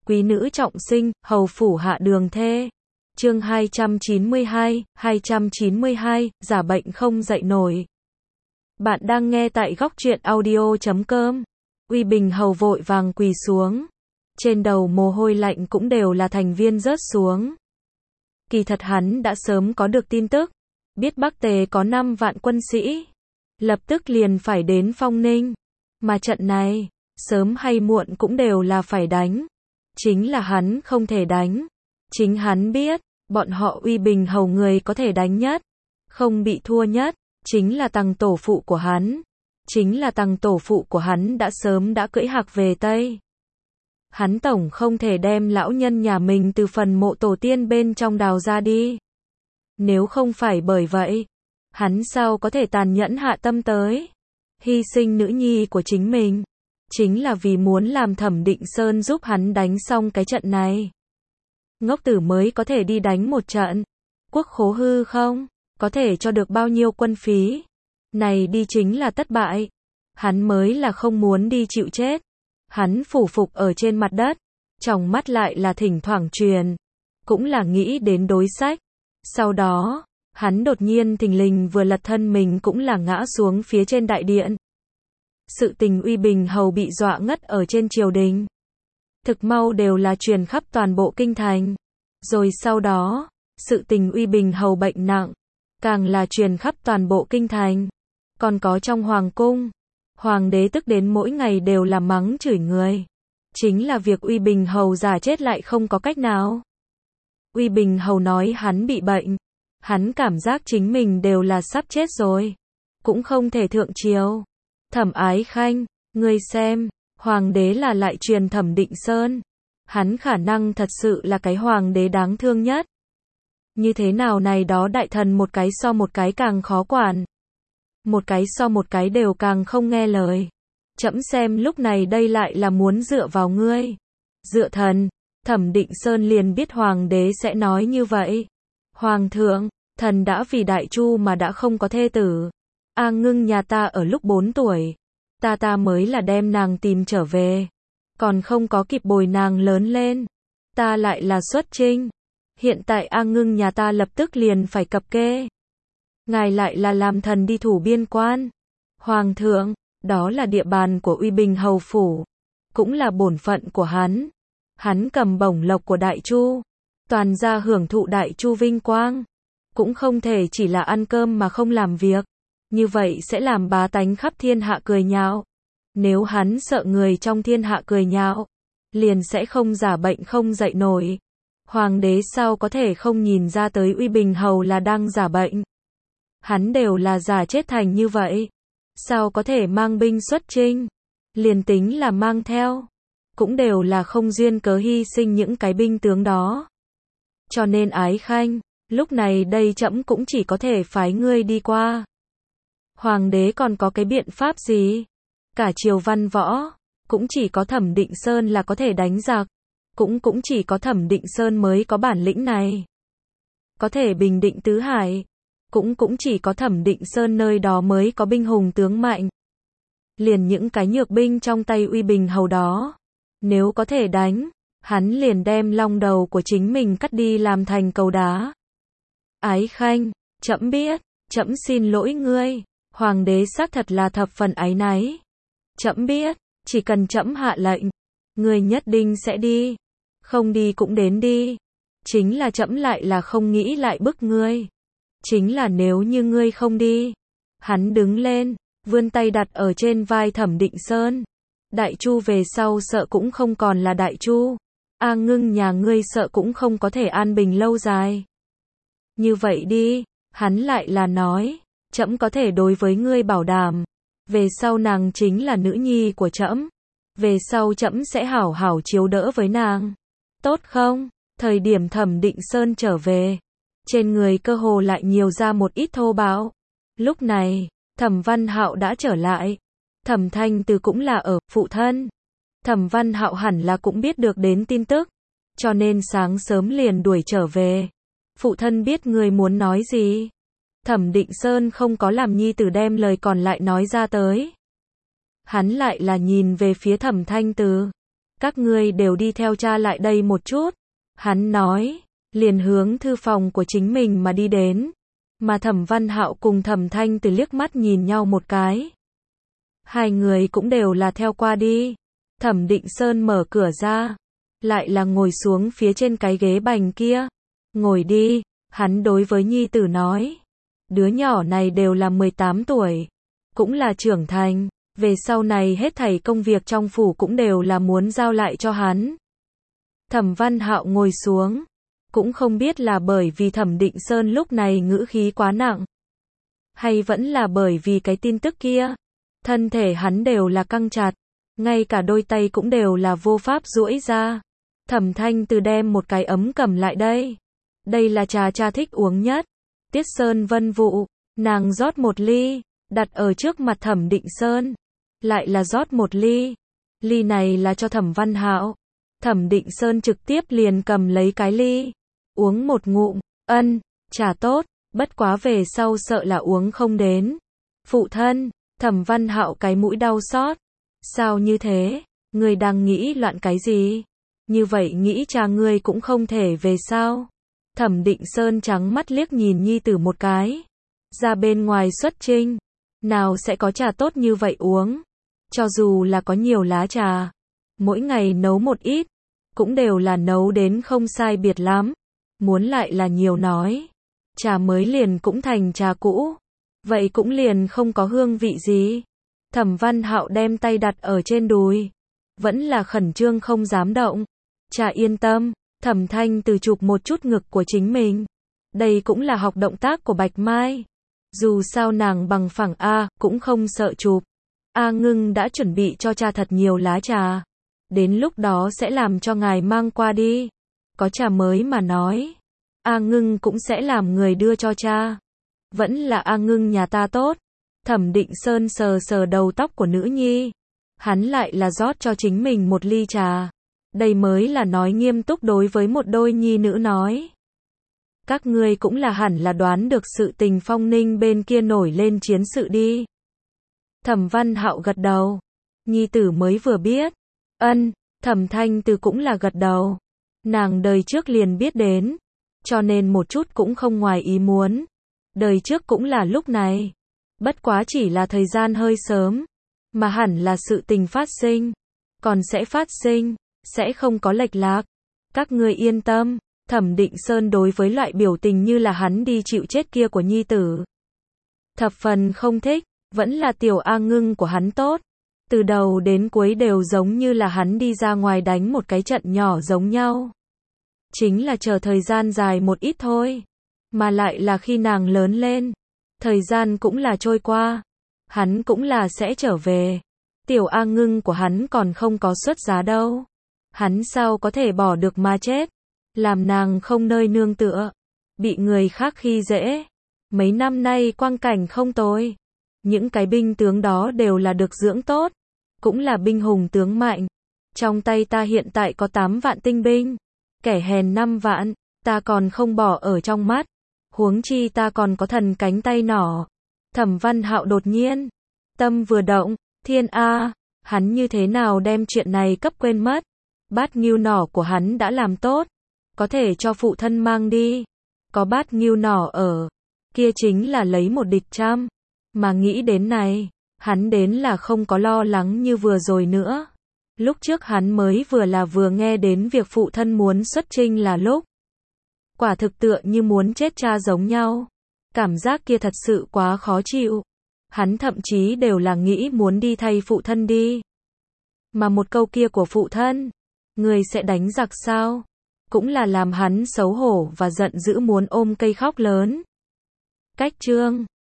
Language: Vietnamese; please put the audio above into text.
Quý nữ trọng sinh, hầu phủ hạ đường thê. Chương 292, giả bệnh không dậy nổi. Bạn đang nghe tại góc truyện audio.com. Uy Bình hầu vội vàng quỳ xuống. Trên đầu mồ hôi lạnh cũng đều là thành viên rớt xuống. Kỳ thật hắn đã sớm có được tin tức. Biết Bắc Tề có 5 vạn quân sĩ. Lập tức liền phải đến Phong Ninh. Mà trận này, sớm hay muộn cũng đều là phải đánh. Chính là hắn không thể đánh. Chính hắn biết, bọn họ Uy Bình hầu người có thể đánh nhất, không bị thua nhất, chính là Tằng tổ phụ của hắn. Chính là Tằng tổ phụ của hắn đã sớm đã cưỡi hạc về Tây. Hắn tổng không thể đem lão nhân nhà mình từ phần mộ tổ tiên bên trong đào ra đi. Nếu không phải bởi vậy, hắn sao có thể tàn nhẫn hạ tâm tới hy sinh nữ nhi của chính mình, chính là vì muốn làm Thẩm Định Sơn giúp hắn đánh xong cái trận này. Ngốc tử mới có thể đi đánh một trận. Quốc khố hư không, có thể cho được bao nhiêu quân phí. Này đi chính là thất bại. Hắn mới là không muốn đi chịu chết. Hắn phủ phục ở trên mặt đất, trong mắt lại là thỉnh thoảng truyền, cũng là nghĩ đến đối sách. Sau đó, hắn đột nhiên thình lình vừa lật thân mình cũng là ngã xuống phía trên đại điện. Sự tình Uy Bình hầu bị dọa ngất ở trên triều đình. Thực mau đều là truyền khắp toàn bộ kinh thành. Rồi sau đó, sự tình Uy Bình hầu bệnh nặng, càng là truyền khắp toàn bộ kinh thành. Còn có trong hoàng cung, hoàng đế tức đến mỗi ngày đều là mắng chửi người. Chính là việc Uy Bình hầu giả chết lại không có cách nào. Uy Bình hầu nói hắn bị bệnh, hắn cảm giác chính mình đều là sắp chết rồi, cũng không thể thượng triều. Thẩm Ái Khanh, ngươi xem, hoàng đế là lại truyền Thẩm Định Sơn. Hắn khả năng thật sự là cái hoàng đế đáng thương nhất. Như thế nào này đó đại thần một cái so một cái càng khó quản. Một cái so một cái đều càng không nghe lời. Trẫm xem lúc này đây lại là muốn dựa vào ngươi. Dựa thần, Thẩm Định Sơn liền biết hoàng đế sẽ nói như vậy. Hoàng thượng, thần đã vì Đại Chu mà đã không có thê tử. A Ngưng nhà ta ở lúc 4 tuổi. Ta mới là đem nàng tìm trở về. Còn không có kịp bồi nàng lớn lên. Ta lại là xuất trinh. Hiện tại A Ngưng nhà ta lập tức liền phải cập kê. Ngài lại là làm thần đi thủ biên quan. Hoàng thượng, đó là địa bàn của Uy Bình hầu phủ. Cũng là bổn phận của hắn. Hắn cầm bổng lộc của Đại Chu. Toàn gia hưởng thụ Đại Chu vinh quang. Cũng không thể chỉ là ăn cơm mà không làm việc. Như vậy sẽ làm bá tánh khắp thiên hạ cười nhạo. Nếu hắn sợ người trong thiên hạ cười nhạo, liền sẽ không giả bệnh không dậy nổi. Hoàng đế sao có thể không nhìn ra tới Uy Bình hầu là đang giả bệnh. Hắn đều là giả chết thành như vậy. Sao có thể mang binh xuất chinh. Liền tính là mang theo, cũng đều là không duyên cớ hy sinh những cái binh tướng đó. Cho nên Ái Khanh, lúc này đây trẫm cũng chỉ có thể phái ngươi đi qua. Hoàng đế còn có cái biện pháp gì? Cả triều văn võ, cũng chỉ có Thẩm Định Sơn là có thể đánh giặc. Cũng chỉ có Thẩm Định Sơn mới có bản lĩnh này. Có thể bình định tứ hải. Cũng chỉ có Thẩm Định Sơn nơi đó mới có binh hùng tướng mạnh. Liền những cái nhược binh trong tay Uy Bình hầu đó. Nếu có thể đánh, hắn liền đem long đầu của chính mình cắt đi làm thành cầu đá. Ái Khanh, trẫm biết, trẫm xin lỗi ngươi. Hoàng đế xác thật là thập phần áy náy. Trẫm biết, chỉ cần trẫm hạ lệnh, ngươi nhất định sẽ đi. Không đi cũng đến đi. Chính là trẫm lại là không nghĩ lại bức ngươi. Chính là nếu như ngươi không đi. Hắn đứng lên, vươn tay đặt ở trên vai Thẩm Định Sơn. Đại Chu về sau sợ cũng không còn là Đại Chu. A Ngưng nhà ngươi sợ cũng không có thể an bình lâu dài. Như vậy đi, hắn lại là nói, trẫm có thể đối với ngươi bảo đảm. Về sau nàng chính là nữ nhi của trẫm. Về sau trẫm sẽ hảo hảo chiếu đỡ với nàng. Tốt không? Thời điểm Thẩm Định Sơn trở về, trên người cơ hồ lại nhiều ra một ít thô bạo. Lúc này, Thẩm Văn Hạo đã trở lại. Thẩm Thanh Từ cũng là ở phụ thân. Thẩm Văn Hạo hẳn là cũng biết được đến tin tức, cho nên sáng sớm liền đuổi trở về. Phụ thân biết người muốn nói gì. Thẩm Định Sơn không có làm nhi tử đem lời còn lại nói ra tới. Hắn lại là nhìn về phía Thẩm Thanh Từ. Các ngươi đều đi theo cha lại đây một chút. Hắn nói, liền hướng thư phòng của chính mình mà đi đến. Mà Thẩm Văn Hạo cùng Thẩm Thanh Từ liếc mắt nhìn nhau một cái. Hai người cũng đều là theo qua đi. Thẩm Định Sơn mở cửa ra, lại là ngồi xuống phía trên cái ghế bành kia. Ngồi đi, hắn đối với nhi tử nói. Đứa nhỏ này đều là 18 tuổi, cũng là trưởng thành, về sau này hết thảy công việc trong phủ cũng đều là muốn giao lại cho hắn. Thẩm Văn Hạo ngồi xuống, cũng không biết là bởi vì Thẩm Định Sơn lúc này ngữ khí quá nặng, hay vẫn là bởi vì cái tin tức kia. Thân thể hắn đều là căng chặt, ngay cả đôi tay cũng đều là vô pháp duỗi ra. Thẩm Thanh Từ đem một cái ấm cầm lại đây. Đây là trà cha thích uống nhất. Tiết Sơn Vân Vụ, nàng rót một ly, đặt ở trước mặt Thẩm Định Sơn. Lại là rót một ly. Ly này là cho Thẩm Văn Hạo. Thẩm Định Sơn trực tiếp liền cầm lấy cái ly, uống một ngụm, trà tốt, bất quá về sau sợ là uống không đến. Phụ thân, Thẩm Văn Hạo cái mũi đau xót. Sao như thế? Ngươi đang nghĩ loạn cái gì? Như vậy nghĩ cha ngươi cũng không thể về sao? Thẩm Định Sơn trắng mắt liếc nhìn nhi tử một cái. Ra bên ngoài xuất trinh, nào sẽ có trà tốt như vậy uống? Cho dù là có nhiều lá trà, mỗi ngày nấu một ít, cũng đều là nấu đến không sai biệt lắm. Muốn lại là nhiều nói, trà mới liền cũng thành trà cũ, vậy cũng liền không có hương vị gì. Thẩm Văn Hạo đem tay đặt ở trên đùi, vẫn là khẩn trương không dám động. Cha yên tâm. Thẩm Thanh Từ chụp một chút ngực của chính mình. Đây cũng là học động tác của Bạch Mai. Dù sao nàng bằng phẳng cũng không sợ chụp. A Ngưng đã chuẩn bị cho cha thật nhiều lá trà. Đến lúc đó sẽ làm cho ngài mang qua đi. Có trà mới mà nói. A Ngưng cũng sẽ làm người đưa cho cha. Vẫn là A Ngưng nhà ta tốt. Thẩm Định Sơn sờ sờ đầu tóc của nữ nhi. Hắn lại là rót cho chính mình một ly trà. Đây mới là nói nghiêm túc đối với một đôi nhi nữ nói. Các ngươi cũng là hẳn là đoán được sự tình Phong Ninh bên kia nổi lên chiến sự đi. Thẩm Văn Hạo gật đầu. Nhi tử mới vừa biết. Thẩm Thanh Từ cũng là gật đầu. Nàng đời trước liền biết đến, cho nên một chút cũng không ngoài ý muốn. Đời trước cũng là lúc này. Bất quá chỉ là thời gian hơi sớm, mà hẳn là sự tình phát sinh, còn sẽ phát sinh, sẽ không có lệch lạc. Các ngươi yên tâm. Thẩm Định Sơn đối với loại biểu tình như là hắn đi chịu chết kia của nhi tử, thập phần không thích. Vẫn là tiểu A Ngưng của hắn tốt. Từ đầu đến cuối đều giống như là hắn đi ra ngoài đánh một cái trận nhỏ giống nhau. Chính là chờ thời gian dài một ít thôi. Mà lại là khi nàng lớn lên, thời gian cũng là trôi qua, hắn cũng là sẽ trở về. Tiểu A Ngưng của hắn còn không có xuất giá đâu. Hắn sao có thể bỏ được mà chết, làm nàng không nơi nương tựa, bị người khác khi dễ. Mấy năm nay quang cảnh không tồi, những cái binh tướng đó đều là được dưỡng tốt, cũng là binh hùng tướng mạnh. Trong tay ta hiện tại có 8 vạn tinh binh, kẻ hèn 5 vạn, ta còn không bỏ ở trong mắt, huống chi ta còn có thần cánh tay nỏ. Thẩm Văn Hạo đột nhiên tâm vừa động, thiên a, hắn như thế nào đem chuyện này cấp quên mất. Bát ngưu nỏ của hắn đã làm tốt, có thể cho phụ thân mang đi. Có bát ngưu nỏ ở, kia chính là lấy một địch trăm. Mà nghĩ đến này, hắn đến là không có lo lắng như vừa rồi nữa. Lúc trước hắn mới vừa nghe đến việc phụ thân muốn xuất chinh là lúc. Quả thực tựa như muốn chết cha giống nhau. Cảm giác kia thật sự quá khó chịu. Hắn thậm chí đều là nghĩ muốn đi thay phụ thân đi. Mà một câu kia của phụ thân, người sẽ đánh giặc sao? Cũng là làm hắn xấu hổ và giận dữ muốn ôm cây khóc lớn. Cách chương